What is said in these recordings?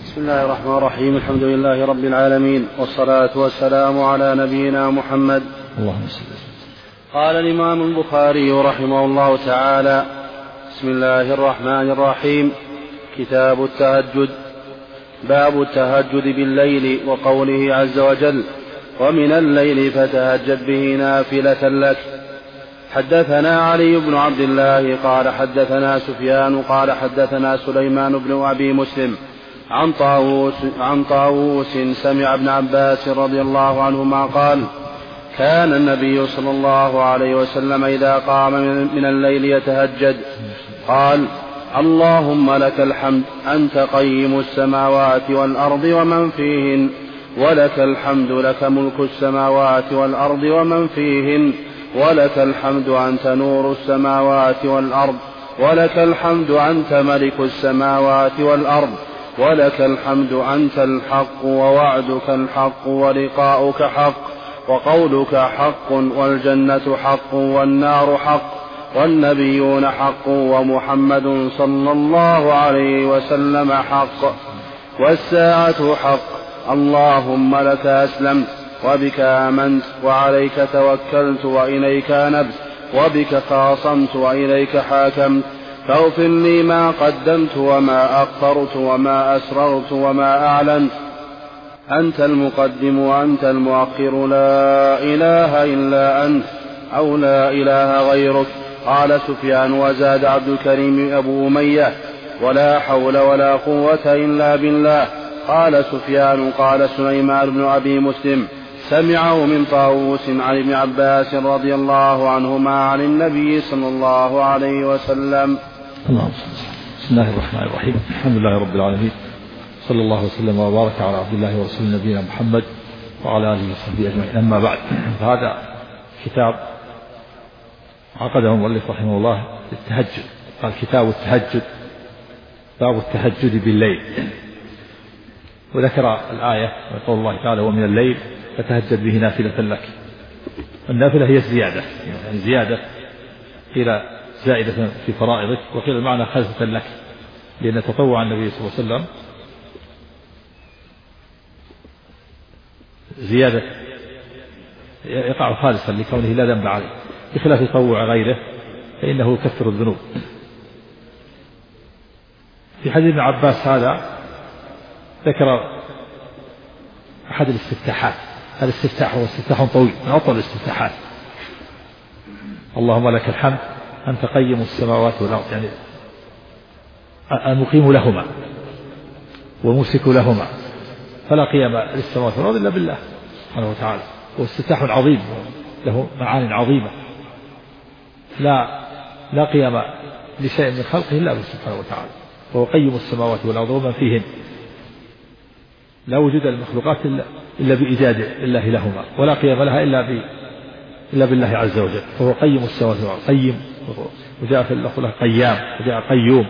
بسم الله الرحمن الرحيم. الحمد لله رب العالمين، والصلاة والسلام على نبينا محمد. اللهم صل. قال الإمام البخاري رحمه الله تعالى: بسم الله الرحمن الرحيم. كتاب التهجد. باب التهجد بالليل، وقوله عز وجل: ومن الليل فتهجد به نافلة لك. حدثنا علي بن عبد الله قال حدثنا سفيان قال حدثنا سليمان بن أبي مسلم عن طاووس سمع ابن عباس رضي الله عنهما قال: كان النبي صلى الله عليه وسلم إذا قام من الليل يتهجد قال: اللهم لك الحمد أنت قيم السماوات والأرض ومن فيهن، ولك الحمد لك ملك السماوات والأرض ومن فيهن، ولك الحمد أنت نور السماوات والأرض، ولك الحمد أنت ملك السماوات والأرض، ولك الحمد أنت الحق ووعدك الحق ولقاؤك حق وقولك حق والجنة حق والنار حق والنبيون حق ومحمد صلى الله عليه وسلم حق والساعة حق. اللهم لك أسلمت وبك آمنت وعليك توكلت وإليك أنبت وبك خاصمت وإليك حاكمت، فاغفر لي ما قدمت وما أخرت وما أسررت وما أعلنت، أنت المقدم وأنت المؤخر، لا إله إلا أنت أو لا إله غيرك. قال سفيان: وزاد عبد الكريم أبو أمية: ولا حول ولا قوة إلا بالله. قال سفيان: قال سليمان بن أبي مسلم: سمعه من طاووس عن ابن عباس رضي الله عنهما عن النبي صلى الله عليه وسلم. بسم الله الرحمن الرحيم. الحمد لله رب العالمين، صلى الله وسلم وبارك على عبد الله ورسول نبينا محمد وعلى آله وصحبه أجمعين. أما بعد، هذا كتاب عقده المؤلف رحمه الله للتهجد. قال: كتاب التهجد، باب التهجد بالليل. وذكر الآية وقول الله تعالى: ومن الليل فتهجد به نافلة لك. النافلة هي الزيادة، يعني زيادة إلى زائدة في فرائضك، وقيل المعنى خلفة لك، لأن تطوع النبي صلى الله عليه وسلم زيادة يقع خالصا لكونه لا ذنب عليه، بخلاف تطوع غيره فإنه يكفر الذنوب. في حديث ابن عباس هذا ذكر أحد الاستفتاحات. هذا الاستفتاح هو استفتاح طويل من أطول الاستفتاحات: اللهم لك الحمد أنت قيم السماوات والأرض، يعني المقيم لهما وممسك لهما، فلا قيام للسماوات والأرض إلا بالله سبحانه وتعالى. واستفتاح عظيم له معاني عظيمة، لا قيام لشيء من خلقه إلا به سبحانه وتعالى، وهو قيم السماوات والأرض ومن فيهن، لا وجود المخلوقات إلا بإيجاد الله لهما، ولا قيام لها إلا بالله عز وجل، فهو قيم السماوات والأرض. قيم، وجاء في اللفظ قيام، وجاء قيوم.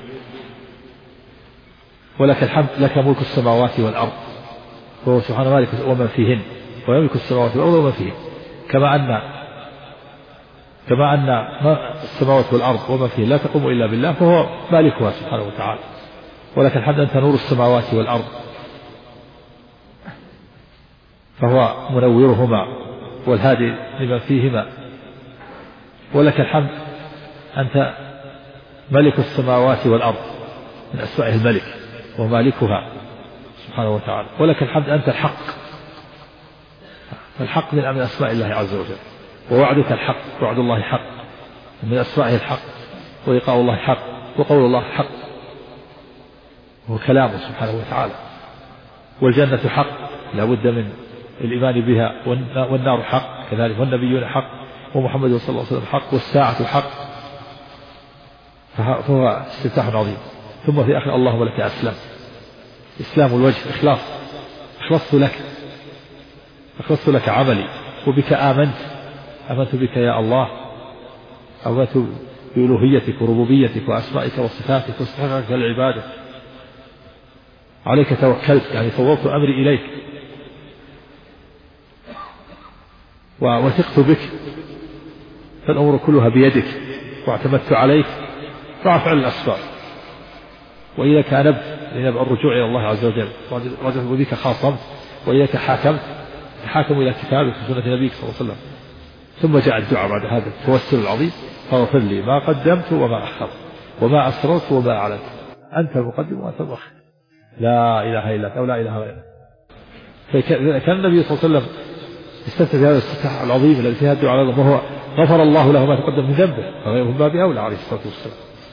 ولك الحمد لك ملك السماوات والأرض، وهو سبحانه مالك ومن فيهن، ويملك السماوات والأرض ومن فيهن، كما أن السماوات والأرض ومن فيهن لا تقوم إلا بالله، فهو مالكها سبحانه وتعالى. ولك الحمد أنت نور السماوات والأرض، فهو منورهما والهادي لمن فيهما. ولك الحمد أنت ملك السماوات والأرض، من أسمائه الملك ومالكها سبحانه وتعالى. ولك الحمد أنت الحق، الحق من أسماء الله عز وجل. ووعدك الحق، وعد الله حق، من أسمائه الحق، ولقاء الله حق، وقول الله حق، وهو كلامه سبحانه وتعالى. والجنة حق، لا بد من الإيمان بها، والنار حق كذلك، والنبيون حق، ومحمد صلى الله عليه وسلم حق، والساعة حق. فهو استفتاح عظيم. ثم في آخر: اللهم لك أسلم. إسلام الوجه، أخلصت لك عملي، وبك آمنت بك يا الله، آمنت بألوهيتك وربوبيتك وأسمائك وصفاتك واستحقاقك للعبادة. عليك توكلت، يعني فوضت أمري إليك، وثقت بك، فالأمور كلها بيدك، واعتمدت عليك، فافعل الأسباب. وإذا كان لنبع الرجوع إلى الله عز وجل رجل وبك خاصمت وإذا حاكمت تحاكم إلى كتابك وسنة نبيك صلى الله عليه وسلم. ثم جاء الدعاء بعد هذا التوسل العظيم: فاغفر لي ما قدمت وما أخرت وما أسررت وما أعلنت أنت المقدم وأنت المؤخر لا إله إلا أنت أو لا إله غيرك. فكان النبي صلى الله عليه وسلم استفتى بهذا الاستفتاح العظيم الذي فيه الدعاء على الله وهو غفر الله له ما تقدم من ذنبه فغيره من باب أولى عليه الصلاة والسلام.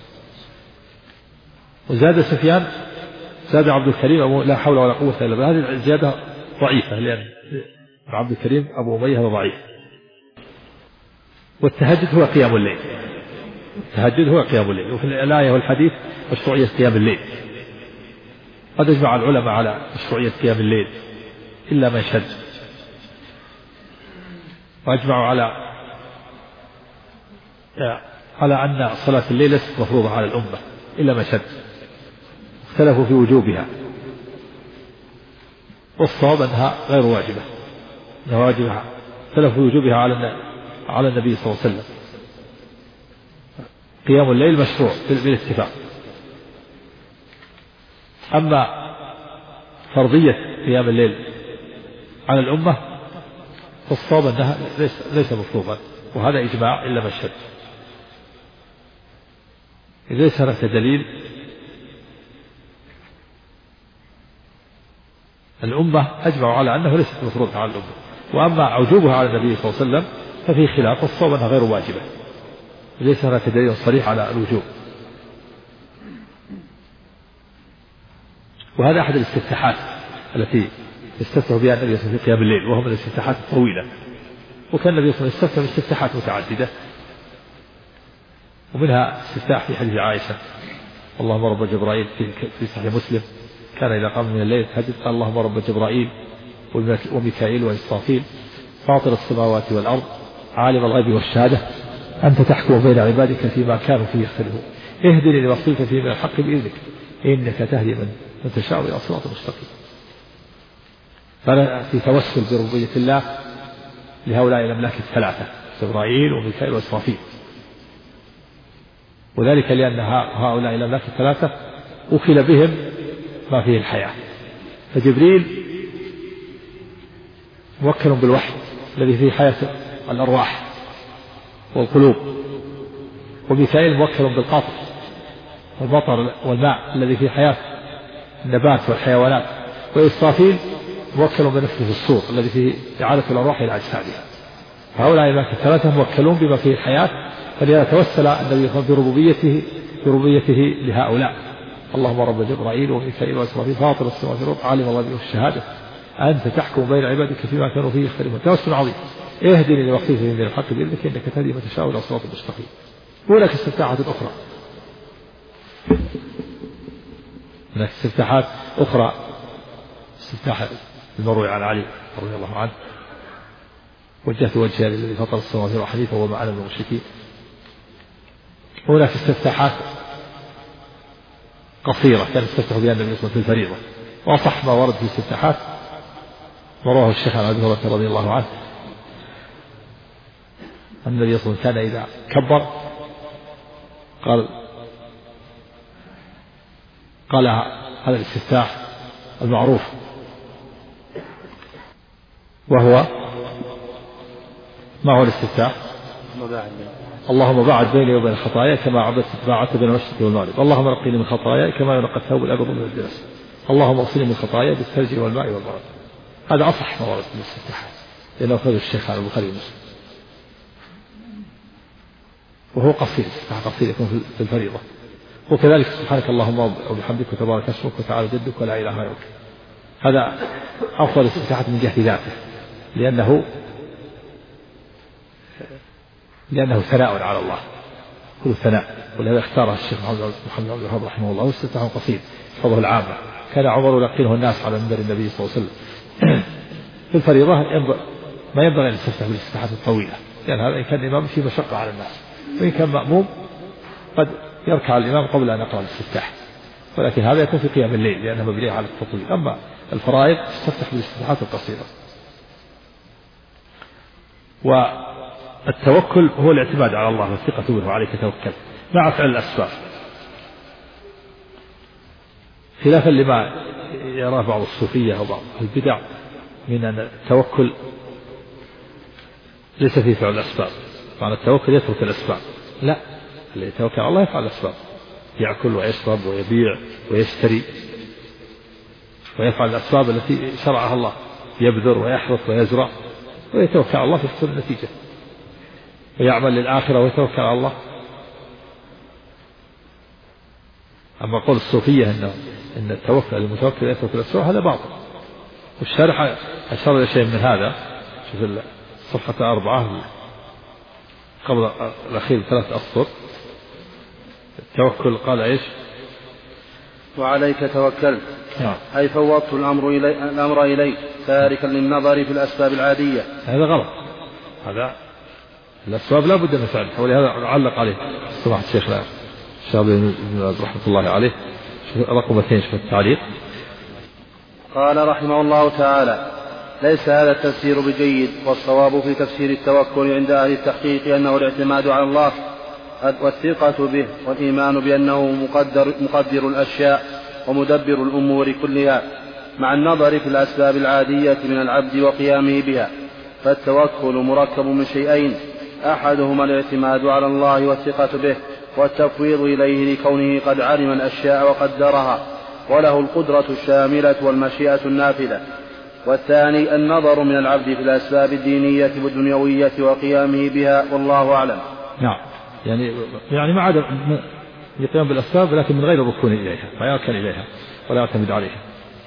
وزاد سفيان زاد عبد الكريم لا حول ولا قوة إلا بالله. هذه الزيادة ضعيفة لأن عبد الكريم أبو أمية هذا ضعيف. والتهجد هو قيام الليل. التهجد هو قيام الليل. وفي الآية والحديث مشروعية قيام الليل. قد اجمع العلماء على مشروعية قيام الليل إلا من شد، واجمعوا على أن صلاة الليل ليست مفروضة على الأمة إلا من شد، اختلفوا في وجوبها، والصواب أنها غير واجبة، أنها واجبة. اختلفوا في وجوبها على النبي صلى الله عليه وسلم. قيام الليل مشروع بالاتفاق. أما فرضية قيام الليل على الأمة فالصواب أنها ليس مفروضا، وهذا إجماع إلا من شد. ليس هناك دليل. الأمة أجمعوا على أنه ليست مفروضة على الأمة، وأما وجوبها على النبي صلى الله عليه وسلم ففي خلاف، والصواب أنها غير واجبة. ليس هناك دليل صريح على الوجوب. وهذا أحد الاستفتاحات التي يستفتح بها النبي صلى الله عليه وسلم في قيام الليل، وهو من الاستفتاحات الطويلة. وكان النبي صلى الله عليه وسلم يستفتح باستفتاحات متعددة، ومنها استفتاح في حديث عائشة: اللهم رب جبرائيل، في صحيح مسلم: كان إذا قام من الليل تهجد قال: اللهم رب جبرائيل وميكائيل وإسرافيل فاطر السماوات والأرض عالم الغيب والشهادة أنت تحكم بين عبادك فيما كانوا فيه يختلفون اهدني لما اختلف فيه من الحق بإذنك إنك تهدي من تشاء إلى صراط مستقيم. فأنا في توسل بربوبية الله لهؤلاء الأملاك الثلاثة: جبرائيل وميكائيل وإسرافيل، وذلك لأن هؤلاء الأملاك الثلاثة وكل بهم ما فيه الحياة. فجبريل موكل بالوحي الذي فيه حياة الأرواح والقلوب، وميكائيل موكل بالقطر والمطر والماء الذي فيه حياة النبات والحيوانات، وإسرافيل موكل بنفخه الصور الذي فيه إعادة الأرواح إلى أجسادها. هؤلاء الملائكة الثلاثة موكلون بما فيه الحياة، فلذا توسل النبي بربوبيته لهؤلاء: اللهم رب جبرائيل وميكائيل وإسرافيل فاطر السماوات والأرض عالم الغيب والشهادة أنت تحكم بين عبادك فيما كانوا فيه يختلفون. توسل عظيم: اهدني لما اختلف فيه من الحق بإذنك إنك تهدي من تشاء إلى صراط مستقيم. هناك استفتاحات أخرى، هناك استفتاحات أخرى: استفتاح المروي عن علي رضي الله عنه: وجهت وجهي للذي فطر السماوات والأرض حنيفا وما أنا من المشركين. هناك استفتاحات قصيرة كان يستفتح بها النبي صلى الله عليه وسلم في الفريضة، وأصح ما ورد في الاستفتاحات ما رواه الشيخ عن أبي هريرة رضي الله عنه أن النبي صلى الله عليه وسلم كان إذا كبر قال هذا الاستفتاح المعروف، وهو ما هو الاستفتاح؟ اللهم باعد بيني وبين خطاياي كما باعدت بين المشرق والمغرب، اللهم نقني من خطاياي كما ينقى الثوب الأبيض من الدنس، اللهم اغسلني من خطاياي بالثلج والماء والبرد. هذا أصح ما ورد في الاستفتاحات لأنه أخرجه الشيخ عن البخاري ومسلم، وهو قصير، استفتاح قصير يكون في الفريضة. وكذلك سبحانك اللهم وبحمدك وتبارك اسمك وتعالى جدك ولا إله غيرك. هذا أفضل الاستفتاحات من جهة ذاته لأنه ثناء على الله، كل ثناء، ولهذا اختاره الشيخ محمد عبد الوهاب رحمه الله. واستفتاح قصير فضله العامة، كان عمر يلقنه الناس على منبر النبي صلى الله عليه وسلم. في الفريضة ما ينبغي أن يستفتح بالاستفتاحات الطويلة، لأن هذا إن كان الإمام فيه مشقة على الناس، وإن كان مأموم قد يركع الإمام قبل أن يقرأ الاستفتاح، ولكن هذا يكون في قيام الليل لأنه مبني على التطويل. أما الفرائض تستفتح بالاستفتاحات القصيرة. والتوكل هو الاعتماد على الله والثقة به وعليك توكل مع فعل الأسباب. خلافا لما يراه بعض الصوفية أو بعض البدع من أن التوكل ليس فيه فعل الأسباب، معنى التوكل يترك الأسباب، لا، اللي يتوكل على الله يفعل الأسباب، يأكل ويشرب ويبيع ويشتري ويفعل الأسباب التي شرعها الله، يبذر ويحرث ويزرع ويتوكل على الله في حصول النتيجة، ويعمل للآخرة ويتوكل على الله. أما قول الصوفية إن التوكل المتوكل يترك الأسباب هذا باطل، والشارح أشار إلى شيء من هذا. شوف صفحة 4 قبل الأخير 3 أسطر، التوكل قال إيش؟ وعليك توكلت، أي فوضت الأمر إليك تاركا للنظر في الأسباب العادية. هذا غلط، هذا الأسباب لا بد من فعلها، ولهذا علق عليه سماحة الشيخ الشاطبي بن باز رحمة الله عليه رقم 2 في التعليق. قال رحمه الله تعالى: ليس هذا التفسير بجيد، والصواب في تفسير التوكل عند أهل التحقيق أنه الاعتماد على الله والثقة به والإيمان بأنه مقدر الأشياء ومدبر الأمور كلها، مع النظر في الأسباب العادية من العبد وقيامه بها. فالتوكل مركب من شيئين: أحدهما الاعتماد على الله والثقة به والتفويض إليه لكونه قد علم الأشياء وقدرها وله القدرة الشاملة والمشيئة النافذة، والثاني النظر من العبد في الأسباب الدينية والدنيوية وقيامه بها، والله أعلم. نعم، يعني ما عاد يقيم بالأسباب لكن من غير الركون إليها، لا يركن إليها ولا يعتمد عليها.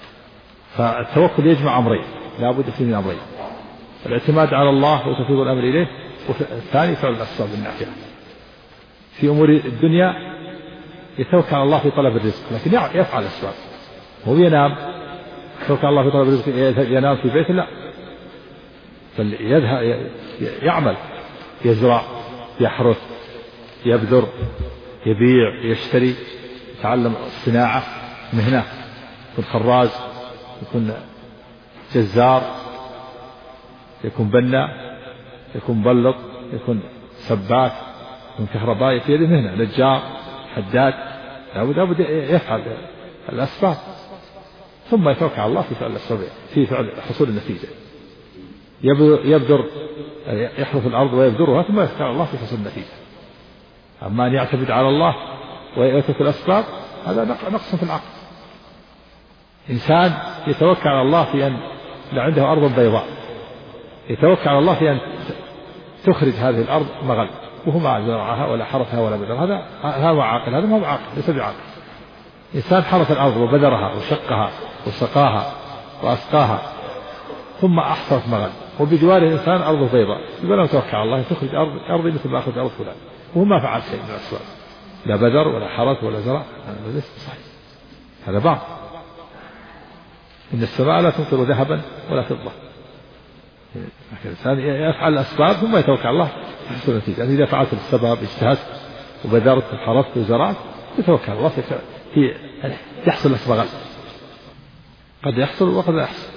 فالتوكل يجمع أمرين، لا بد فيه من أمرين: الاعتماد على الله وتفويض الأمر إليه، والثاني فعل الأسباب النافعة. في أمور الدنيا يتوكل على الله في طلب الرزق، لكن يفعل الأسباب، هو ينام يتوكل على الله في طلب الرزق ينام في بيته، لا، بل يذهب يعمل، يزرع، يحرث، يبذر، يبيع، يشتري، يتعلم الصناعة، مهنة، يكون خراز، يكون جزار، يكون بنا، يكون مبلط، يكون سباك، يكون كهربائي، في يده مهنة، نجار، حداد، لابد يفعل الأسباب، ثم يتوكل على الله في فعل الأسباب، في فعل حصول النتيجة. يبذر، يحرث الأرض ويبذرها، ثم يتوكل على الله في حصول النتيجة. أما أن يعتمد على الله ويترك الأسباب هذا نقص في العقل. إنسان يتوكل على الله في أن عنده أرض بيضاء، يتوكل على الله في أن تخرج هذه الأرض مغل، وهو ما زرعها ولا حرثها ولا بذرها، هذا هو عاقل، هذا ما هو عاقل، ليس بعاقل. إنسان حرث الأرض وبذرها وشقها وسقاها وأسقاها ثم أحصرت مغل، وبجواره إنسان أرضه بيضاء، يقول أنا توكل على الله تخرج أرضي مثل ما أخرج أرض فلان، وهو ما فعل شيء من الأسباب، لا بذر ولا حرث ولا زرع، هذا ليس صحيح، هذا باطل. إن السماء لا تمطر ذهبا ولا فضة. الإنسان يفعل الأسباب ثم يتوكل على الله يحصل النتيجة. يعني إذا فعلت السبب اجتهدت وبذرت وحرثت وزرعت يتوكل على الله في يحصل لك مغل، قد يحصل وقد لا يحصل.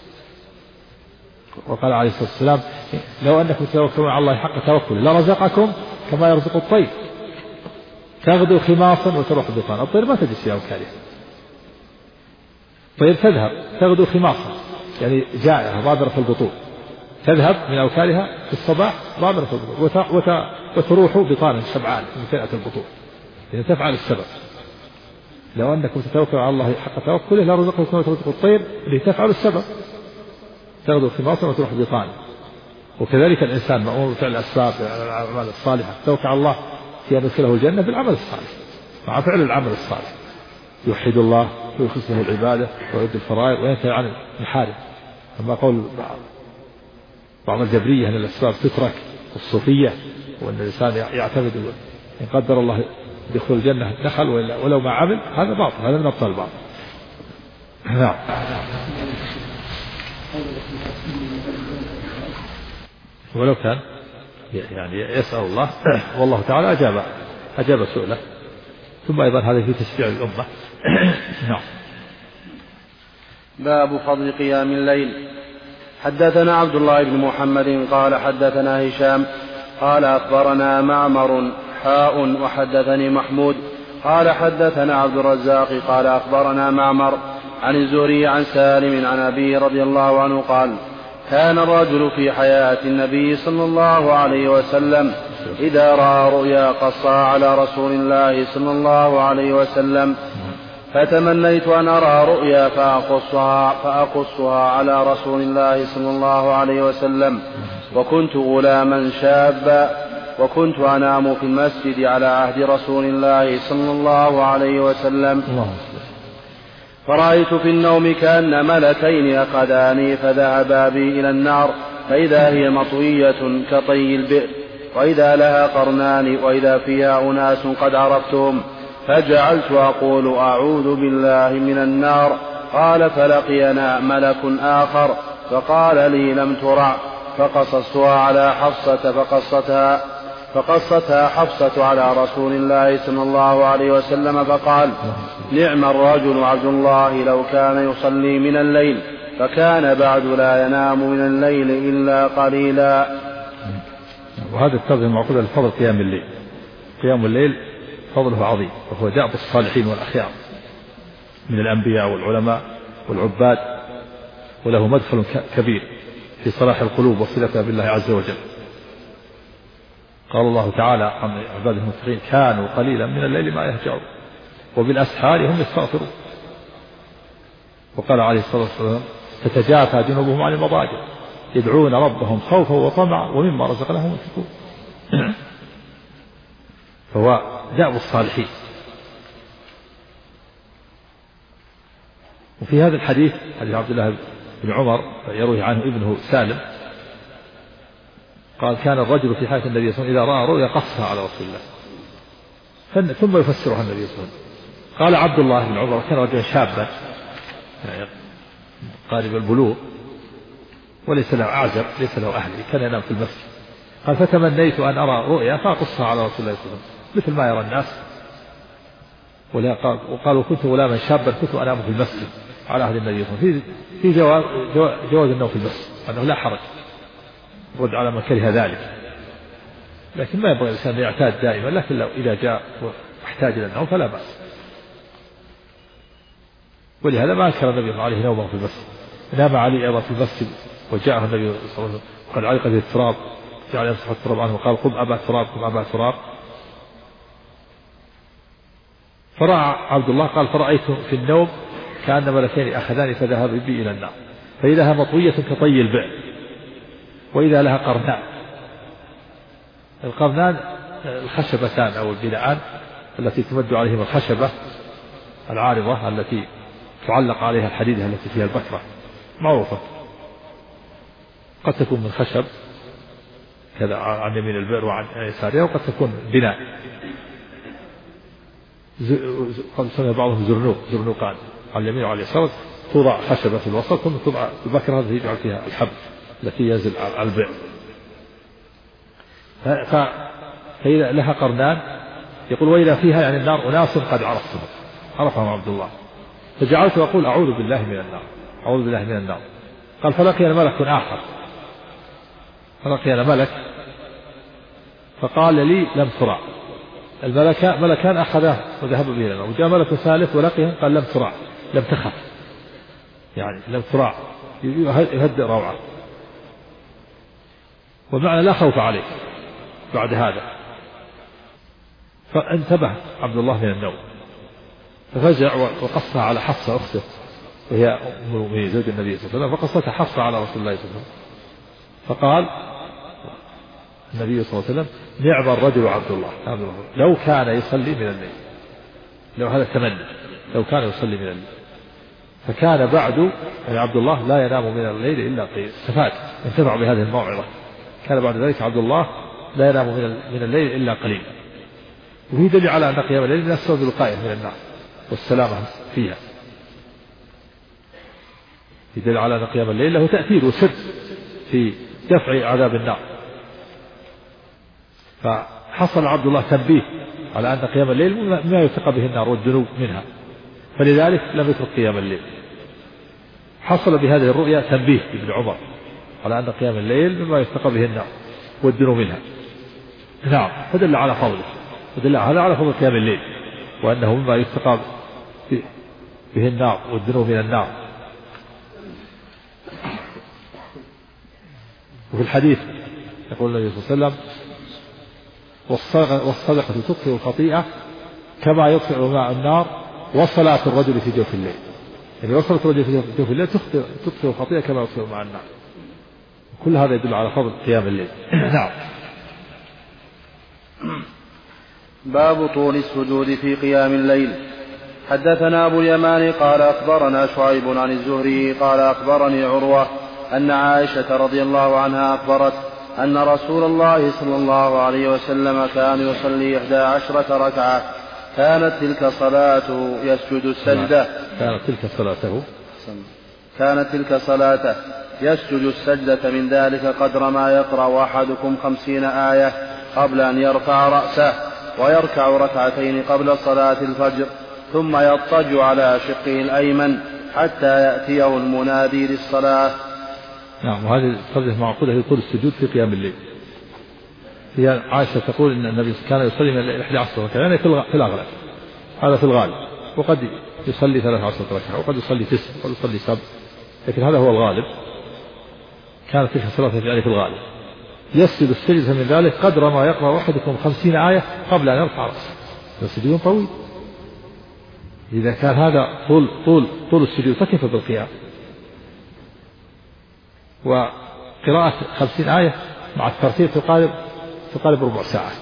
وقال عليه الصلاة والسلام: لو أنكم تتوكلون على الله حق توكله لرزقكم كما يرزق الطير تغدو خماصا وتروح بطانا. الطير ما تجلس في أوكالها، الطير تذهب تغدو خماصا، يعني جائعة ضابرة البطون، تذهب من أوكالها في الصباح ضابرة البطون وتروح بطانا شبعان من فئة البطون، يعني تفعل السبب. لو أنكم تتوكلوا على الله حق توكله لرزقكم كما ترزق الطير، اللي تفعل السبب، تغدو خماصا وتروح بطانا. وكذلك الإنسان مأمور بفعل الأسباب، الأعمال الصالحة، توكل على الله في أن يدخله الجنة بالعمل الصالح، مع فعل العمل الصالح، يوحد الله ويخلص له العبادة ويؤدي الفرائض وينتهي عن المحارم. أما قول بعض الجبرية أن الأسباب تترك، والصوفية، وأن الإنسان يعتمد إن قدر الله يدخل الجنة دخل ولو ما عمل، هذا باطل، هذا من أبطال الباطل. نعم. ولو كان يعني يسأل الله والله تعالى أجاب سؤله. ثم أيضا هذا في تشجيع الأمة. نعم. باب فضل قيام الليل. حدثنا عبد الله بن محمد قال حدثنا هشام قال أخبرنا معمر وحدثني محمود قال حدثنا عبد الرزاق قال أخبرنا معمر عن الزهري عن سالم عن أبيه رضي الله عنه قال كان الرجل في حياة النبي صلى الله عليه وسلم إذا رأى رؤيا قصها على رسول الله صلى الله عليه وسلم فتمنيت أن أرى رؤيا فأقصها على رسول الله صلى الله عليه وسلم وكنت غلاما شابا وكنت أنام في المسجد على عهد رسول الله صلى الله عليه وسلم فرأيت في النوم كأن ملكين أخذاني فذهبا بي إلى النار فإذا هي مطوية كطي البئر وإذا لها قرنان وإذا فيها أناس قد عرفتهم فجعلت أقول أعوذ بالله من النار. قال فلقينا ملك آخر فقال لي لم ترع فقصصتها على حفصة فقصتها حفصة على رسول الله صلى الله عليه وسلم فقال نعم الرجل عبد الله لو كان يصلي من الليل فكان بعد لا ينام من الليل إلا قليلا. وهذا الترجمة معقولة لفضل قيام الليل. قيام الليل فضله عظيم وهو دأب الصالحين والأخيار من الأنبياء والعلماء والعباد وله مدخل كبير في صلاح القلوب وصلتها بالله عز وجل. قال الله تعالى عن عباده المتقين كانوا قليلا من الليل ما يهجعون وبالأسحار هم يستغفرون. وقال عليه الصلاة والسلام تتجافى جنوبهم عن المضاجع يدعون ربهم خوفا وطمعا ومما رزقناهم ينفقون. فهو دأب الصالحين. وفي هذا الحديث حديث عبد الله بن عمر يروي عنه ابنه سالم قال كان الرجل في حياة النبي صلى الله عليه وسلم إذا رأى رؤيا قصها على رسول الله ثم يفسرها النبي صلى الله عليه وسلم. قال عبد الله بن عمر كان رجلا شابا قارب البلوغ وليس له أعزب ليس له أهل كان ينام في المسجد. قال فتمنيت أن أرى رؤيا فأقصها على رسول الله صلى الله عليه وسلم مثل ما يرى الناس. وقال وكنت غلاما شابا كنت أنام في المسجد على عهد النبي صلى الله عليه وسلم في جواز النوم في المسجد أنه لا حرج رد على من كره ذلك لكن ما يبغى الإنسان يعتاد دائما لكن لو إذا جاء واحتاج إلى النوم فلا بأس. ولهذا ما أنكر النبي عليه نومه في المسجد. نام علي أيضا في المسجد وجاءه النبي صلى الله عليه وسلم وقد علق به التراب جعل يمسح التراب عنه وقال قم أبا تراب قم أبا تراب. فرأى عبد الله قال فرأيت في النوم كأن ملكين أخذاني فذهب بي إلى النار فإذا لها مطوية كطي البئر وإذا لها قرنان. القرنان الخشبتان أو البناءان التي تمد عليهم الخشبة العارضة التي تعلق عليها الحديدة التي فيها البكرة معروفة قد تكون من خشب كذا عن يمين البئر وعن يسارها وقد تكون بناء قد يسمى بعضهم زرنوقان على اليمين وعلى اليسار توضع خشبة في الوسط ثم توضع البكرة التي يجعل فيها الحب التي ينزل على البئر. فإذا لها قرنان يقول وإذا فيها يعني النار أناس قد عرفهم عبد الله فجعلت أقول أعوذ بالله من النار أعوذ بالله من النار. قال فلقينا ملك آخر فلقينا ملك فقال لي لم ترى. ملكان أخذاه وذهب به لنا وجاء ملك ثالث ولقيه قال لم ترى لم تخف يعني لم ترى يهدئ روعه ومعنى لا خوف عليك بعد هذا. فانتبه عبد الله من النوم ففزع وقصها على حفصة أخته وهي أم المؤمنين زوج النبي صلى الله عليه وسلم فقصتها حفصة على رسول الله صلى الله عليه وسلم فقال النبي صلى الله عليه وسلم نعم الرجل عبد الله لو كان يصلي من الليل. لو هذا التمني لو كان يصلي من الليل فكان بعد عبد الله لا ينام من الليل إلا قليل. استفاد انتفع بهذه الموعظة. كان بعد ذلك عبد الله لا ينام من الليل إلا قليل. وهي دليل على أن قيام الليل من أسباب الوقاية من النار والسلامة فيها. يدل على أن قيام الليل له تأثير وسر في دفع عذاب النار. فحصل عبد الله تنبيه على أن قيام الليل مما يتقى به النار والذنوب منها فلذلك لم يترك قيام الليل. حصل بهذه الرؤيا تنبيه ابن عمر على أن قيام الليل مما يتقى به النار والذنوب منها. نعم فدل على فضله ودل على فضل قيام الليل وأنه مما يتقى به النار والذنوب من النار. وفي الحديث يقول النبي صلى الله عليه وسلم والصدقة تطفئ الخطيئة كما يطفئ ماء النار وصلاة الرجل في جوف الليل. يعني وصلت الرجل في جوف الليل تطفئ الخطيئة كما يطفئ ماء النار. كل هذا يدل على فضل قيام الليل. نعم. باب طول السجود في قيام الليل. حدثنا أبو اليمان قال أخبرنا شعيب عن الزهري قال أخبرني عروة أن عائشة رضي الله عنها أخبرت أن رسول الله صلى الله عليه وسلم كان يصلي 11 ركعة كانت تلك صلاته يسجد السجدة كانت تلك صلاته يسجد السجدة من ذلك قدر ما يقرأ أحدكم 50 آية قبل أن يرفع رأسه ويركع ركعتين قبل صلاة الفجر ثم يضطجع على شقه الأيمن حتى يأتيه المنادي للصلاة. نعم. وهذه الصلاة معقودة في طول السجود في قيام الليل. هي عائشة تقول إن النبي كان يصلي من الليل 11 ركعة يعني في الأغلب هذا في الغالب وقد يصلي 13 ركعة وقد يصلي 9 وقد يصلي 7 لكن هذا هو الغالب. كانت تلك الصلاة يعني في الغالب يسجد السجدة من ذلك قدر ما يقرأ أحدكم 50 آية قبل أن يرفع رأسه. السجود طويل. إذا كان هذا طول السجود فكيف بالقيام؟ وقراءة 50 آية مع الترتيب تقارب ربع ساعة.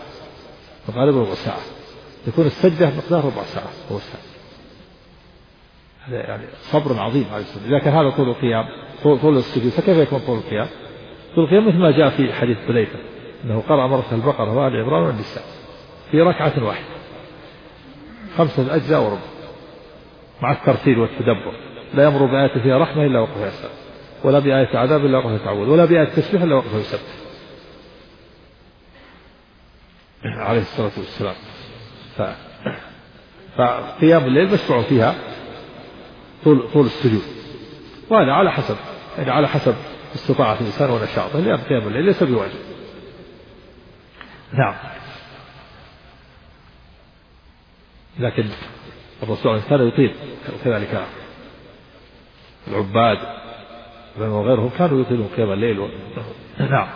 يكون السجدة مقدار ربع ساعة هو الساعة. هذا يعني صبر عظيم على السجود. إذا كان هذا طول القيام طول السجود فكيف يكون طول القيام؟ طول القيام مثل ما جاء في حديث حذيفة أنه قرأ مرة البقرة وآل عمران والنساء في ركعة واحدة 5 أجزاء وربع مع الترتيل والتدبر. لا يمر بآية فيها رحمة إلا وقف يسأل ولا بآية عذاب إلا وقف يتعود ولا بآية تسبيح إلا وقف يسبح عليه الصلاة والسلام. فقيام الليل مشروع فيها طول السجود وهذا على حسب استطاعة الإنسان ونشاطه لأن قيام الليل ليس بواجب. نعم. لكن الرسول كان يطيل كذلك العباد وغيرهم كانوا يطيلون قيام الليل نعم.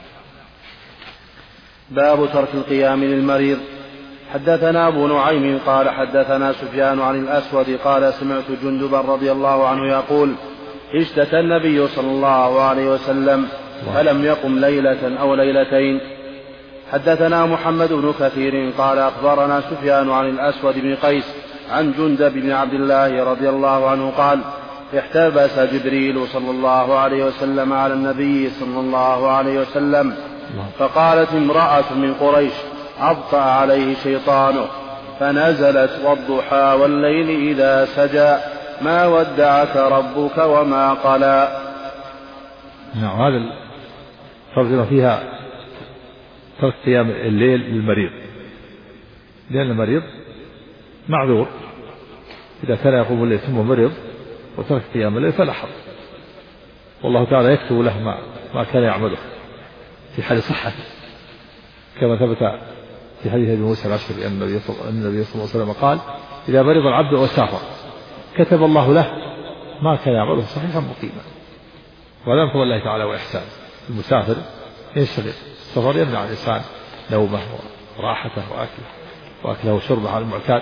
باب ترك القيام للمريض. حدثنا أبو نعيم قال حدثنا سفيان عن الأسود قال سمعت جندبا رضي الله عنه يقول اشتكى النبي صلى الله عليه وسلم فلم يقم ليلة أو ليلتين. حدثنا محمد بن كثير قال أخبرنا سفيان عن الأسود بن قيس عن جندب بن عبد الله رضي الله عنه قال احتبس جبريل صلى الله عليه وسلم على النبي صلى الله عليه وسلم فقالت امرأة من قريش أبطأ عليه شيطانه فنزلت والضحى والليل إذا سجى ما ودعك ربك وما قلى. نعم. هذا الترجمة فيها ترك قيام الليل للمريض لأن المريض معذور إذا كان يقوم الليل ثم مرض وترك قيام الليل فلا حرج والله تعالى يكتب له ما كان يعمله في حال صحته كما ثبت في حديث ابي موسى الاشعري ان النبي صلى الله عليه وسلم قال اذا مرض العبد وسافر كتب الله له ما كان يعمله صحيحا مقيما. وهذا من فضل الله تعالى واحسانه. المسافر ينشغل السفر يمنع الانسان نومه وراحته واكله وشربه على المعتاد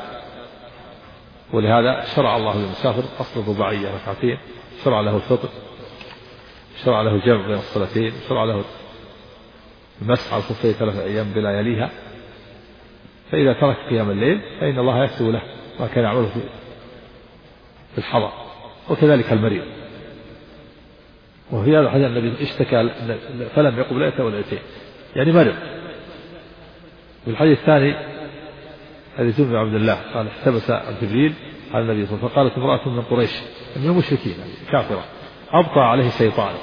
ولهذا شرع الله للمسافر اصل الرباعيه ركعتين شرع له الفطر شرع له الجمع بين الصلاتين شرع له المسح على الخفين 3 أيام بلياليها. فإذا ترك قيام الليل فإن الله يكتب له ما كان يعمله في الحضر وكذلك المريض. وفي هذا الحديث النبي اشتكى فلم يقم ليلة ولا ليلتين يعني مرض. والحديث الثاني حديث ابن عبد الله قال احتبس جبريل على النبي صلى الله عليه وسلم فقالت امرأة من قريش من المشركين كافرة أبطأ عليه شيطان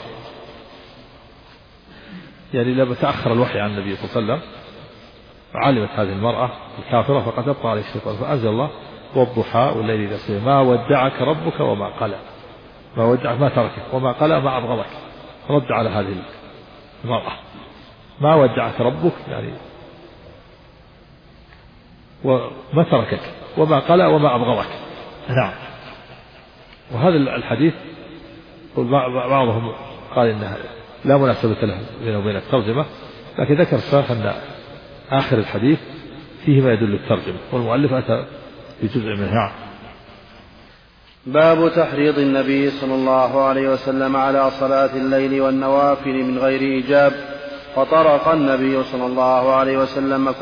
يعني لما تأخر الوحي عن النبي صلى الله عليه وسلم علمت هذه المرأة الكافرة فقد أبطأ عليه الشيطان فأنزل الله والضحى والليل إذا سجى ما ودعك ربك وما قلى. ما ودعك ما تركك وما قلى ما أبغضك. رد على هذه المرأة ما ودعك ربك يعني وما تركك وما قلى وما أبغضك. نعم. وهذا الحديث بعضهم قال إنها لا مناسبة له بينه وبين الترجمة، لكن ذكر الشيخ أن آخر الحديث فيه ما يدل الترجمة، والمؤلف أتى بجزء منها. باب تحريض النبي صلى الله عليه وسلم على صلاة الليل والنوافل من غير إيجاب، فطرق النبي صلى الله عليه وسلم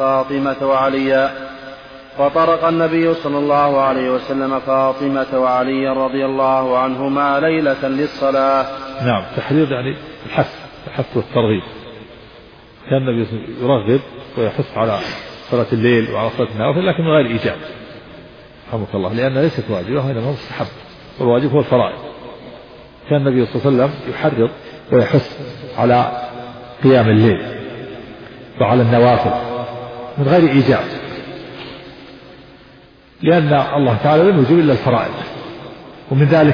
فاطمة وعليا رضي الله عنهما ليلة للصلاة. نعم. تحريض يعني الحث والترغيب. كان النبي يرغب ويحث على صلاة الليل وعلى صلاة النوافل، لكن من غير إيجاب رحمك الله، لأنها ليست واجبة وإنما مستحب، والواجب هو الفرائض. كان النبي صلى الله عليه وسلم يحرض ويحث على قيام الليل وعلى النوافل من غير إيجاب، لأن الله تعالى لم يجب إلا الفرائض. ومن ذلك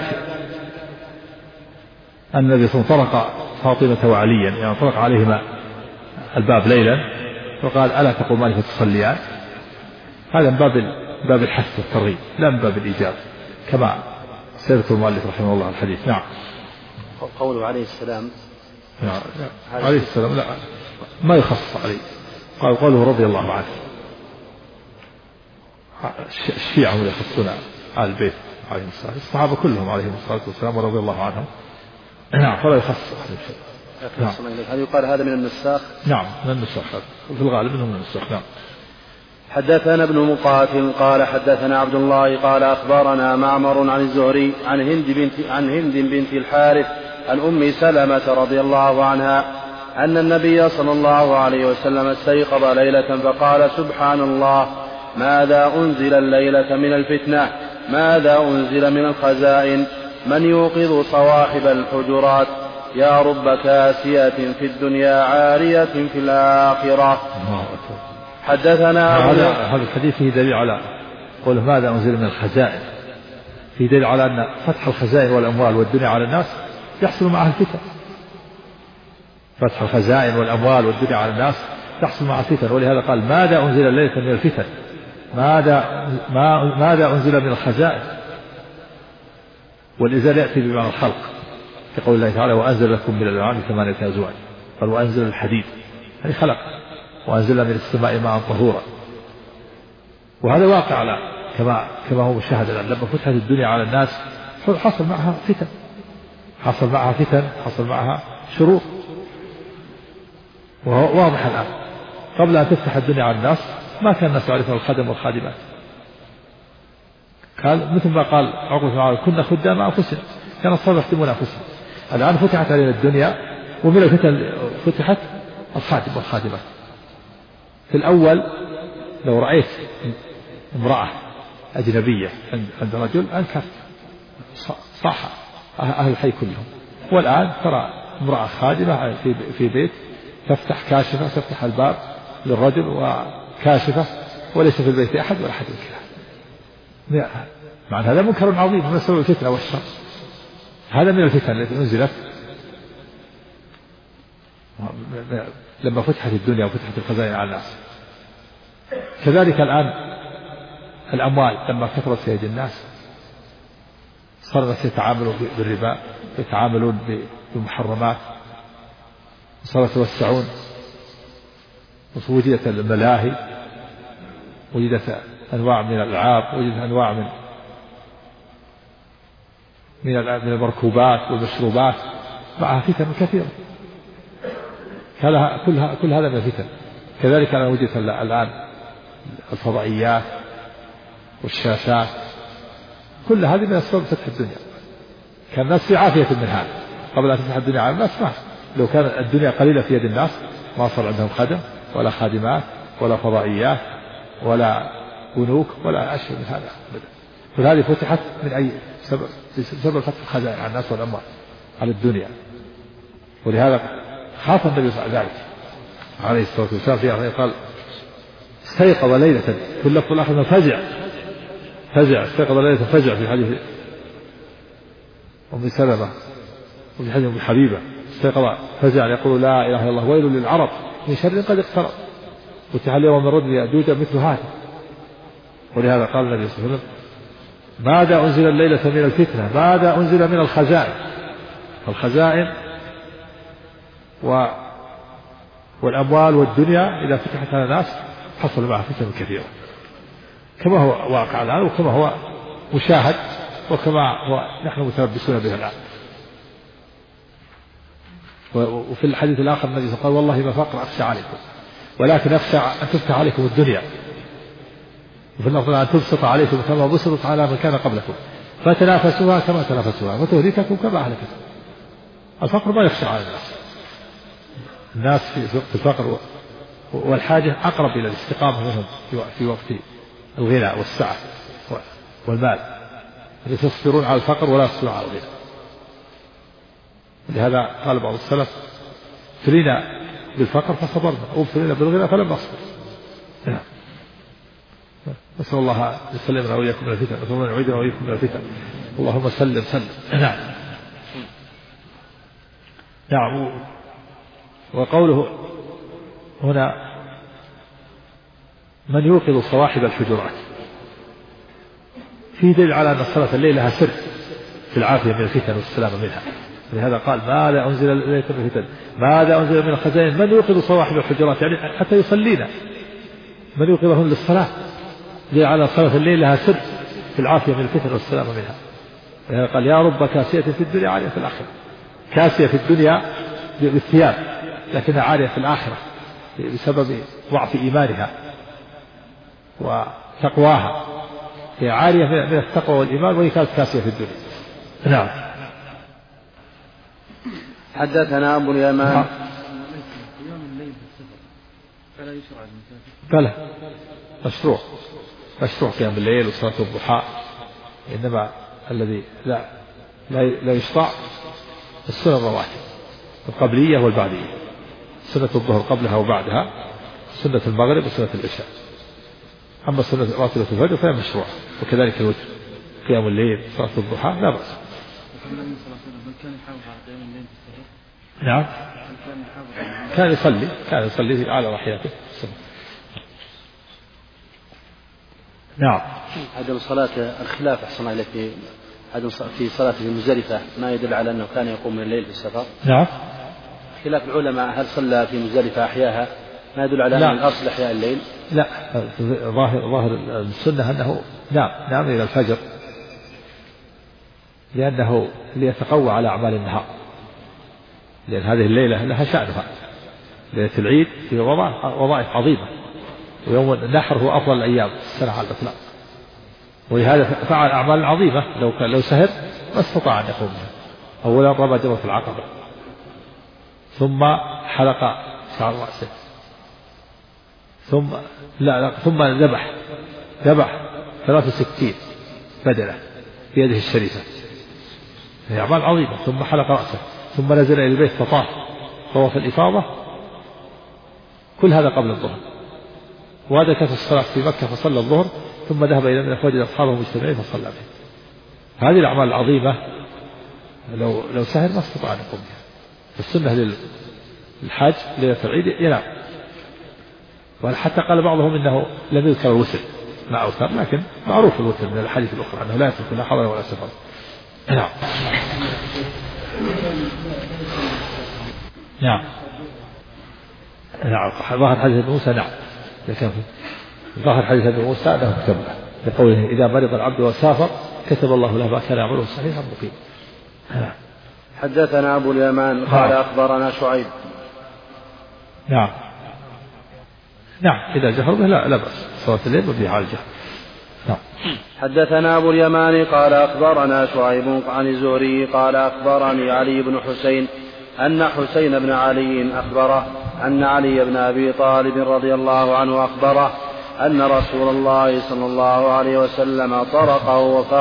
أن النبي صلى الله عليه وسلم طرق فاطمة وعليا، يعني طرق عليهما الباب ليلا وقال ألا تقومان فتصليان. هذا من باب الحث والترغيب لا من باب الإيجاب، كما سيرة المؤلف رحمه الله الحديث. نعم. قوله عليه السلام، عليه السلام لا ما يخص عليه، قال قوله رضي الله عنه. الشيعة هم يخصون آل البيت عليهم السلام، الصحابة كلهم عليهم الصلاة والسلام ورضي الله عنهم. نعم. فلا يخص أحد شيء. هل يقال هذا من النساخ؟ نعم من النساخ، في الغالب منهم من النساخ. نعم. حدثنا ابن مقاتل قال حدثنا عبد الله قال أخبرنا معمر عن الزهري عن هند بنت الحارث عن أم سلمة رضي الله عنها أن النبي صلى الله عليه وسلم استيقظ ليلة فقال سبحان الله، ماذا أنزل الليلة من الفتنة، ماذا أنزل من الخزائن، من يوقظ صواحب الحجرات، يا رب كاسية في الدنيا عارية في الآخرة. حدثنا هذا الحديث فيه دليل على قوله ماذا أنزل من الخزائن، فيه دليل على أن فتح الخزائن والأموال والدنيا على الناس يحصل معها الفتن. فتح الخزائن والأموال والدنيا على الناس تحصل معها الفتن، ولهذا قال ماذا أنزل الليلة من الفتن، ماذا أنزل من الخزائن. والإنزال يأتي بمعنى الخلق، كقول الله تعالى وأنزل لكم من الأنعام 8 أزواج، قال وأنزل الحديد يعني خلق، وأنزل من السماء ماء طهورا. وهذا واقع على كما هو مشاهد الآن، لما فتحت الدنيا على الناس حصل معها فتن، حصل معها شرور، وهو واضح الآن. قبل أن تفتح الدنيا على الناس ما كان الناس يعرفون الخدم والخادمات، قال مثل ما قال عقبة معاوية كنا خدام أنفسنا، كان الصحابة يخدمون أنفسهم. الآن فتحت علينا الدنيا، ومن الفتن فتحت الخادم والخادمات. في الأول لو رأيت امرأة أجنبية عند رجل أنكر صح أهل الحي كلهم، والآن ترى امرأة خادمة في بيت تفتح كاشفة، تفتح الباب للرجل وكاشفة وليس في البيت أحد ولا أحد ينكرها. مع هذا منكر عظيم من سبب الفتنة والشر. هذا من الفتن التي أنزلت لما فتحت الدنيا وفتحت الخزائن على الناس. كذلك الآن الأموال لما كثرت في أيدي الناس صار الناس يتعاملون بالربا، يتعاملون بالمحرمات، صاروا يتوسعون، ووجدت الملاهي، وجدت أنواع من الألعاب، وجدت أنواع من المركوبات والمشروبات معها فتن كثيرة. كل هذا من الفتن. كذلك أنا وجدت الآن الفضائيات والشاشات، كل هذه من أسباب فتح الدنيا. كان الناس في عافية من هذا قبل أن تفتح الدنيا على الناس. ما لو كانت الدنيا قليلة في يد الناس ما صار عندهم خدم ولا خادمات ولا فضائيات ولا بنوك ولا أشياء من هذا. فهذه فتحت من أي سبب؟ بسبب فتح الخزائن على الناس والأموال على الدنيا. ولهذا خاف النبي صلى الله عليه وسلم عليه الصلاة والسلام في قال استيقظ ليلة، في اللفظ الآخر فزع، استيقظ ليلة فزع في حديث أم سلمة وفي حديث أم حبيبة استيقظ فزع يقول لا إله إلا الله ويل للعرب من شر قد اقترب، فتح اليوم من ردم يأجوج مثل هذا. ولهذا قال النبي صلى الله عليه وسلم ماذا أنزل الليلة من الفتنة ماذا أنزل من الخزائن. الخزائن والأموال والدنيا إذا فتحت على الناس حصل معها فتن كثيرة كما هو واقع الآن وكما هو مشاهد وكما هو نحن متلبسون به الآن. وفي الحديث الآخر النبي قال والله ما فقر أخشى عليكم ولكن أخشى أن تفتح عليكم الدنيا وفي اللفظ أن تبسط عليكم كما بسطت على من كان قبلكم فتنافسوها كما تنافسوها وتهلككم كما أهلكتكم. الفقر ما يخشى على الناس في الفقر والحاجة أقرب إلى الاستقامة منهم في وقت الغنى والسعة والمال تصبرون على الفقر ولا تصبرون على الغنى. لهذا قال بعض السلف ابتلينا بالفقر فصبرنا وابتلينا بالغنى فلم نصبر. نسأل الله أن يسلمنا وإياكم من الفتن نسأل الله أن يعيدنا وإياكم من الفتن اللهم سلم. نعم. وقوله هنا من يوقظ صواحب الحجرات فيه دليل على أن صلاة الليل لها سر في العافية من الفتن والسلامة منها. لهذا قال ماذا أنزل إليكم من الفتن ماذا أنزل من الخزائن من يوقظ صواحب الحجرات يعني حتى يصلينا من يوقظهم للصلاة. دليل على صلاة الليل لها سر في العافية من الفتن والسلامة منها. لهذا قال يا رب كاسية في الدنيا عالية في الآخرة. كاسية في الدنيا بالثياب لكنها عالية في الآخرة بسبب ضعف إيمانها وتقواها. هي عالية من التقوى والإيمان وهي كانت كاسية في الدنيا. نعم. حدثنا أبو اليمان بلى مشروع قيام الليل وصلاة الضحى إنما الذي لا يشرع السنة الرواتب القبلية والبعدية. سنة الظهر قبلها وبعدها سنة المغرب وسنة العشاء. أما سنة راتبة الفجر فهي مشروعة وكذلك الوتر قيام الليل صلاة الضحى لا بأس. نعم كان يصلي على راحلته. نعم. عدم صلاة الخلاف أحسن عليك في صلاة المزدلفة ما يدل على أنه كان يقوم من الليل في السفر. نعم. خلاف العلماء هل صلى في مزدلفة أحياها ما يدل على أن الأصل إحياء الليل. لا ظاهر السنة أنه نام إلى الفجر لأنه ليتقوى على أعمال النهار لأن هذه الليلة لها شأنها. ليلة العيد في وظائف عظيمة ويوم النحر هو أفضل الأيام السنة على الإطلاق ولهذا فعل أعمال عظيمة. لو سهر ما استطاع أن يقوم بها. أولا رمى جمرة العقبة ثم حلق شعر رأسه ثم ذبح 63 بدنة بيده الشريفة هي أعمال عظيمة. ثم حلق رأسه ثم نزل إلى البيت طواف الإفاضة. كل هذا قبل الظهر. وهذا كانت الصلاة في مكة فصلى الظهر ثم ذهب إلى المدينة فوجد أصحابه مجتمعين فصلى بهم. هذه الأعمال العظيمة لو سهر ما استطاع أن يقوم بها. السنة للحاج ليلة العيد ينام. وحتى قال بعضهم إنه لم يذكر الوتر مع أوتر لكن معروف الوتر من الحديث الأخرى أنه لا يترك لا حضر ولا سفر. نعم. ظاهر حديث ابن موسى ظاهر حديث ابن موسى أنه كتب له لقوله إذا مرض العبد وسافر كتب الله له ما كان يعمله صحيحا مقيما. حدثنا أبو اليمان قال أخبرنا شعيب. نعم إذا جهر به لا بأس صلاة الليل مبنية على الجهر. نعم. حدثنا أبو اليمان قال أخبرنا شعيب عن الزهري قال أخبرني علي بن حسين أن حسين بن علي أخبره أن علي بن أبي طالب رضي الله عنه أخبره أن رسول الله صلى الله عليه وسلم طرقه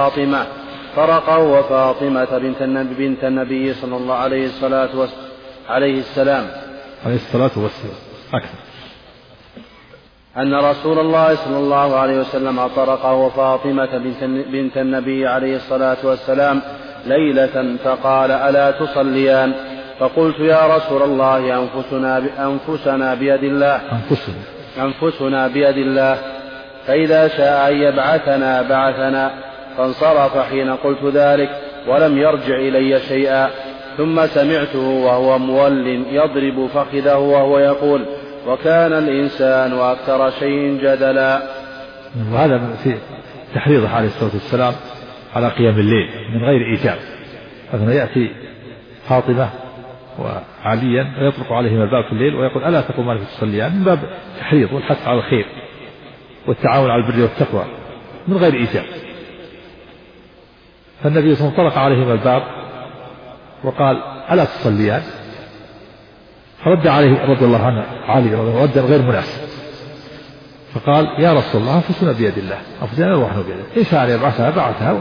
وفاطمة بنت النبي صلى الله عليه السلام أكثر. أن رسول الله صلى الله عليه وسلم طرقه وفاطمة بنت النبي عليه الصلاة والسلام ليلة فقال ألا تصليان؟ فقلت يا رسول الله أنفسنا بيد الله فإذا شاء أن يبعثنا بعثنا، فانصرف حين قلت ذلك ولم يرجع إلي شيئا. ثم سمعته وهو مول يضرب فخذه وهو يقول: وكان الإنسان أكثر شيء جدلا. وهذا في تحريضه عليه الصلاة والسلام على قيام الليل من غير إيجاب، فلما يأتي فاطمة وعليا ويطرق عليهما الباب في الليل ويقول: ألا تقومان فتصليان، من باب تحريض والحث على الخير والتعاون على البر والتقوى من غير إيجاب. فالنبي صلى الله عليه وسلم طرق عليهما الباب وقال: ألا تصليان؟ فرد عليه رضي الله عنه علي ردا غير مناسب، فقال: يا رسول الله أنفسنا بيد الله، أنفسنا روحنا بيد الله، إن شاء يبعثها بعثها،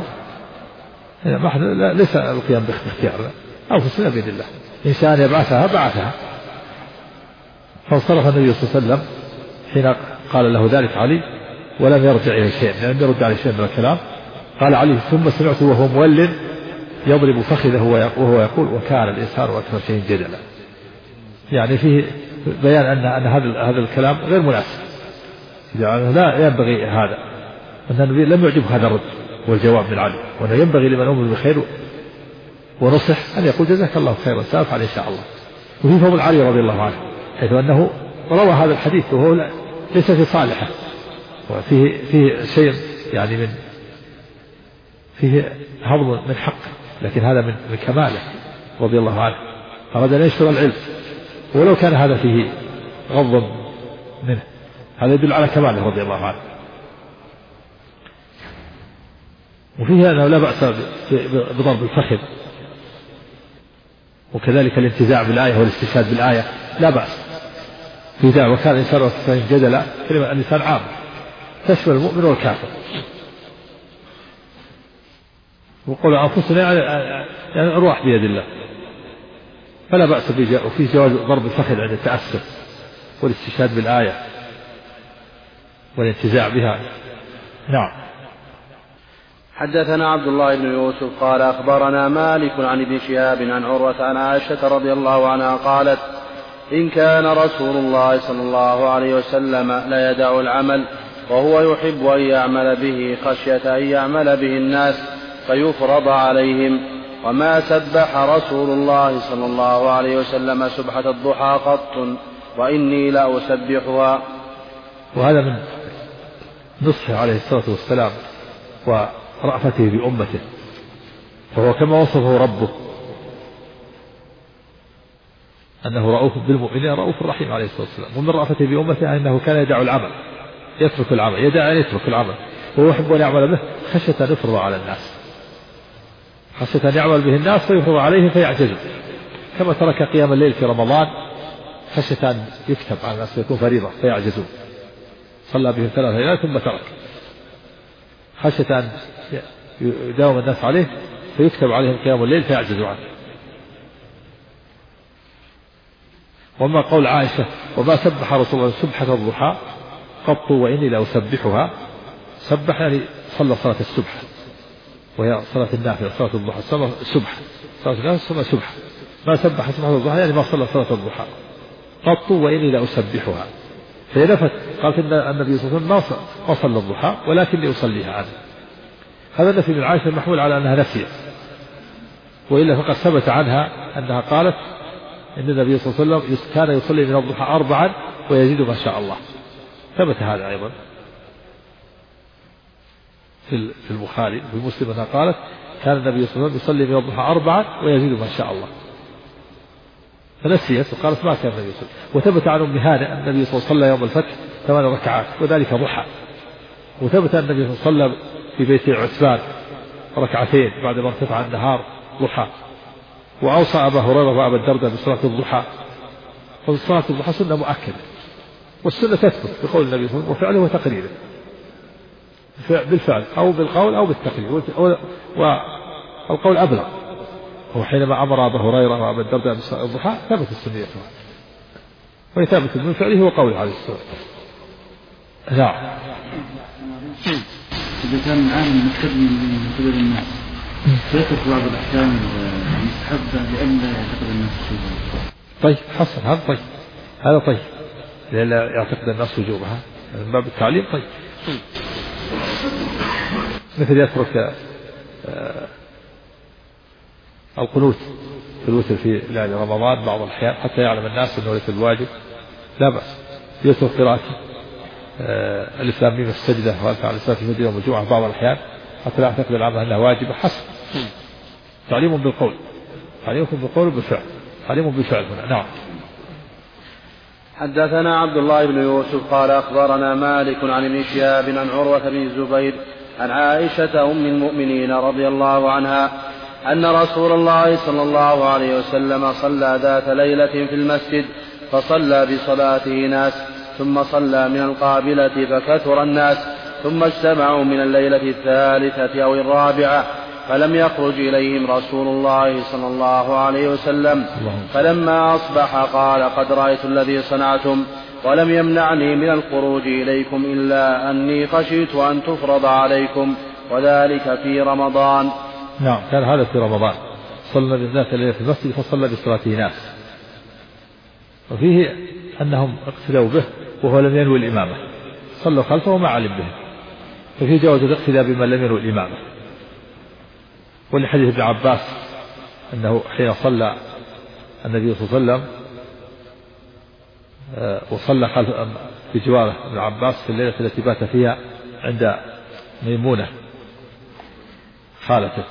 ليس القيام باختيارنا، أنفسنا بيد الله، إن شاء يبعثها بعثها. فانصرف النبي صلى الله عليه وسلم حين قال له ذلك علي ولم يرجع إلى شيء، لم يرد عليه شيء من الكلام. قال علي: ثم سمعته وهو مول يضرب فخذه وهو يقول: وكان الإنسان أكثر شيء جدلا. يعني فيه بيان أن هذا الكلام غير مناسب، يعني لا ينبغي هذا، أن النبي لم يعجب هذا الرد والجواب من علي، وأنه ينبغي لمن أمر بالخير ونصح أن يقول: جزاك الله خيرا سأفعل إن شاء الله. وفي فضل علي رضي الله عنه، حيث أنه روى هذا الحديث وهو ليس في صالحه، وفيه شيء يعني من فيه هضم من حق، لكن هذا من كماله رضي الله عنه، أراد أن ينشر العلم، ولو كان هذا فيه غض منه، هذا يدل على كماله رضي الله عنه. وفيه أنه لا بأس بضرب الفخذ، وكذلك الانتزاع بالآية والاستشهاد بالآية لا بأس في ذلك. وكان الإنسان أكثر جدلا، كلمة الإنسان عام تشمل المؤمن والكافر. وقول أنفسنا يعني أرواح بيد الله، فلا بأس وفي جواز ضرب الفخذ عند التأسف والاستشهاد بالآية والانتزاع بها. نعم. حدثنا عبد الله بن يوسف قال: أخبرنا مالك عن ابن شهاب عن عروة عن عائشة رضي الله عنها قالت: إن كان رسول الله صلى الله عليه وسلم لا يدع العمل وهو يحب أن يعمل به خشية أن يعمل به الناس فيفرض عليهم، وما سبح رسول الله صلى الله عليه وسلم سبحة الضحى قط وإني لأسبحها. وهذا من نصحه عليه الصلاة والسلام ورأفته بأمته، فهو كما وصفه ربه أنه رؤوف بالمؤمنين رؤوف رحيم عليه الصلاة والسلام. ومن رأفته بأمته أنه كان يدع العمل، يترك العمل، يدع أن يترك العمل وهو يحب أن يعمل به خشية أن يفرض على الناس، خشية أن يعمل به الناس فيفرض عليهم فيعجزوا، كما ترك قيام الليل في رمضان خشية أن يكتب على الناس ويكون فريضة فيعجزون، صلى به 3 ليالي ثم ترك خشية أن يداوم الناس عليه فيكتب عليهم قيام الليل فيعجزوا عنه. وما قول عائشة: وما سبح رسول الله سبحة الضحى قط وإني لأسبحها، سبح يعني صلى صلاة السبح وهي صلاة النافلة، صلاة الضحى، صلاة السبح، صلاة النافلة صلاة السبح. ما سبح سبحة الضحى يعني ما صلى صلاة الضحى قط وإني لأسبحها، فهي نفت قالت إن النبي صلى الله عليه وسلم ما صلى الضحى ولكني أصليها عنه. هذا النفي من عائشة المحمول على أنها نسيت، وإلا فقد ثبت عنها أنها قالت إن النبي صلى الله عليه وسلم كان يصلي من الضحى 4 ويزيد ما شاء الله، ثبت هذا أيضا في البخاري وفي مسلم أنها قالت كان النبي صلى الله عليه وسلم يصلي من الضحى 4 ويزيد ما شاء الله، فنسيت وقالت ما كان النبي صلى الله عليه وسلم. وثبت عن أم هانئ أن النبي صلى الله عليه وسلم يوم الفتح 8 ركعات وذلك ضحى. وثبت أن النبي صلى الله عليه وسلم في بيت عثمان 2 بعد ما ارتفع النهار ضحى. وأوصى أبا هريرة وأبا الدرداء بصلاة الضحى، فصلاة الضحى سنة مؤكدة، والسنة تثبت بقول النبي صلى الله عليه وسلم وفعله وتقريره، بالفعل أو بالقول أو بالتقرير، والقول أبلغ. هو حينما أمر أبا هريرة وأبا الدرداء بصلاة الضحى ثبت السنية، وهي ثابت من فعله وقوله عليه الصلاة والسلام. نعم. إذا كان عالم متكلم من قبل الناس فيترك بعض الأحكام المستحبة لئلا يعتقد الناس وجوبها. طيب حسن، هذا طيب، هذا طيب، لئلا يعتقد الناس وجوبها من باب التعليم. طيب مثل يترك القنوت في الوتر في ليالي رمضان بعض الأحيان حتى يعلم الناس أنه ليس الواجب، لا بأس. يترك قراءة الإسلام من السجدة وأنت على الإسلام في مدينة والجمعة بعض الأحيان حتى لا يعتقد العامة أنها واجبة، حسب. تعليم بالقول، تعليمكم بالقول وبالفعل، تعليم بالفعل هنا. نعم. حدثنا عبد الله بن يوسف قال أخبرنا مالك عن ابن شهاب عن عروة بن الزبير عن عائشة أم المؤمنين رضي الله عنها أن رسول الله صلى الله عليه وسلم صلى ذات ليلة في المسجد فصلى بصلاته ناس، ثم صلى من القابلة فكثر الناس، ثم اجتمعوا من الليلة الثالثة أو الرابعة فلم يخرج إليهم رسول الله صلى الله عليه وسلم، فلما أصبح قال قد رأيت الذي صنعتم ولم يمنعني من الخروج إليكم إلا أني خشيت أن تفرض عليكم وذلك في رمضان. نعم، كان هذا في رمضان. صلى بالذات الليلة في المسجد فصلى بصلاته ناس، وفيه أنهم اقتدوا به وهو لم ينوي الإمامة، صلوا خلفه وما علم به، ففيه جواز الاقتداء بمن لم ينوي الإمامة. ولحديث ابن عباس أنه حين صلى النبي صلى الله عليه وسلم وصلى خلف بجواره ابن عباس في الليلة التي بات فيها عند ميمونة خالته،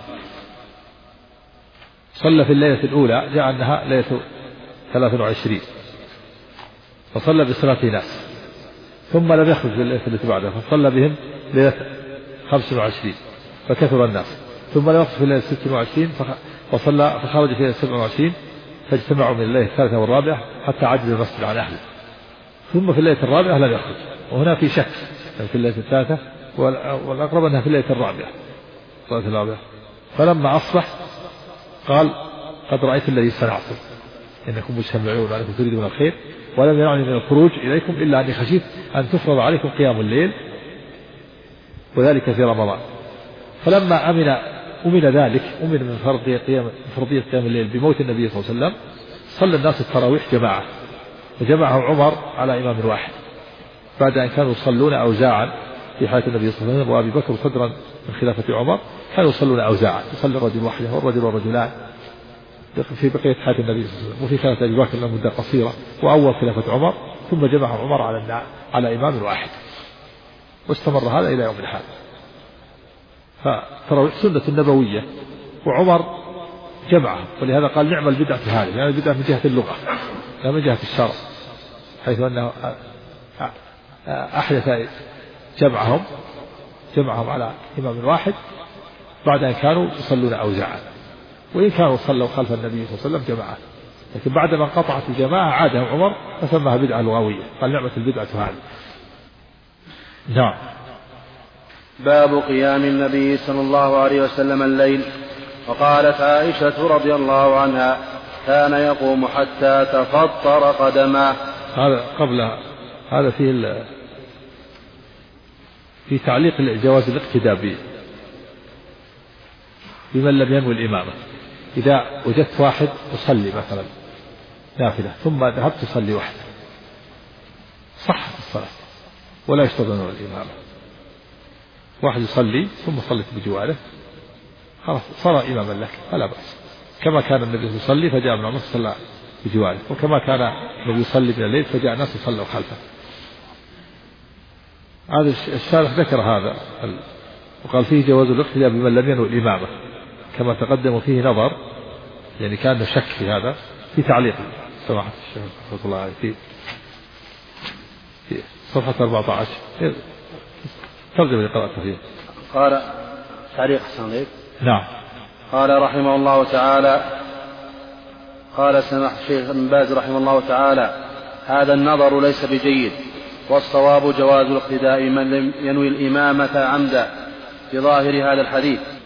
صلى في الليلة الأولى جاء أنها ليلة 23 فصلى بصلاة ناس، ثم لم يخرج في الليلة التي بعدها فصلى بهم ليلة 25 فكثر الناس، ثم لم يخرج في الليلة 26 فصلى فخرج في الليلة 27 فاجتمعوا من الليلة الثالثة والرابعة حتى عجز المسجد عن أهله، ثم في الليلة الرابعة لم يخرج. وهنا في شك في الليلة الثالثة، والأقرب أنها في الليلة الرابعة. فلما أصبح قال قد رأيت الذي صنعتم إنكم مجتمعون عليكم تريدون الخير ولم يمنعني من الخروج إليكم إلا أني خشيت أن تفرض عليكم قيام الليل وذلك في رمضان. فلما أمن ذلك، أمن من فرضية قيام الليل بموت النبي صلى الله عليه وسلم، صلى الناس التراويح جماعة، وجمعهم عمر على إمام واحد بعد أن كانوا يصلون أوزاعا في حياة النبي صلى الله عليه وسلم، وأبي بكر صدرا من خلافة عمر كانوا يصلون أوزاعا، يصلي الرجل وحده والرجل والرجلان في بقية حياة النبي صلى الله عليه وسلم. وفي خلافة أبي بكر مدة قصيرة، وأول خلافة عمر، ثم جمعهم عمر على إمام واحد، واستمر هذا إلى يوم الحال. فتراويح سنة نبوية، وعمر جمعهم، ولهذا قال نعم البدعة هذه، يعني البدعة من جهة اللغة لا من جهة الشرع، حيث أنه أحدث جمعهم على إمام واحد بعد أن كانوا يصلون أوزاعا، وإن كانوا صلوا خلف النبي صلى الله عليه وسلم جماعة، لكن بعدما انقطعت الجماعة عادهم عمر فسماها بدعة لغوية، قال نعمة البدعة هذه. نعم. باب قيام النبي صلى الله عليه وسلم الليل. وقالت عائشة رضي الله عنها كان يقوم حتى تفطر قدماه. هذا قبل هذا في تعليق جواز الاقتداء بمن لم ينوي الإمامة. إذا وجدت واحد يصلي مثلا نافلة ثم ذهبت تصلي وحده صح الصلاة ولا يشترط أن ينوي الإمامة، واحد يصلي ثم صلت بجواره خلاص صار إماما لك فلا بأس، كما كان النبي يصلي فجاء ابن عمر صلى بجواره، وكما كان النبي يصلي من الليل فجاء الناس يصلوا خلفه. هذا الشارح ذكر هذا وقال فيه جواز الاقتداء بمن لم ينوي الإمامة كما تقدم، فيه نظر يعني كان شك في هذا في تعليق سماحة الشيخ رحمة الله عليه في صفحة 14 ترجمة اللي قرأته فيه. قال تعليق حسن. نعم. قال رحمه الله تعالى، قال سماحة الشيخ ابن باز رحمه الله تعالى هذا النظر ليس بجيد، والصواب جواز الاقتداء من لم ينوي الإمامة عمدا بظاهر هذا الحديث،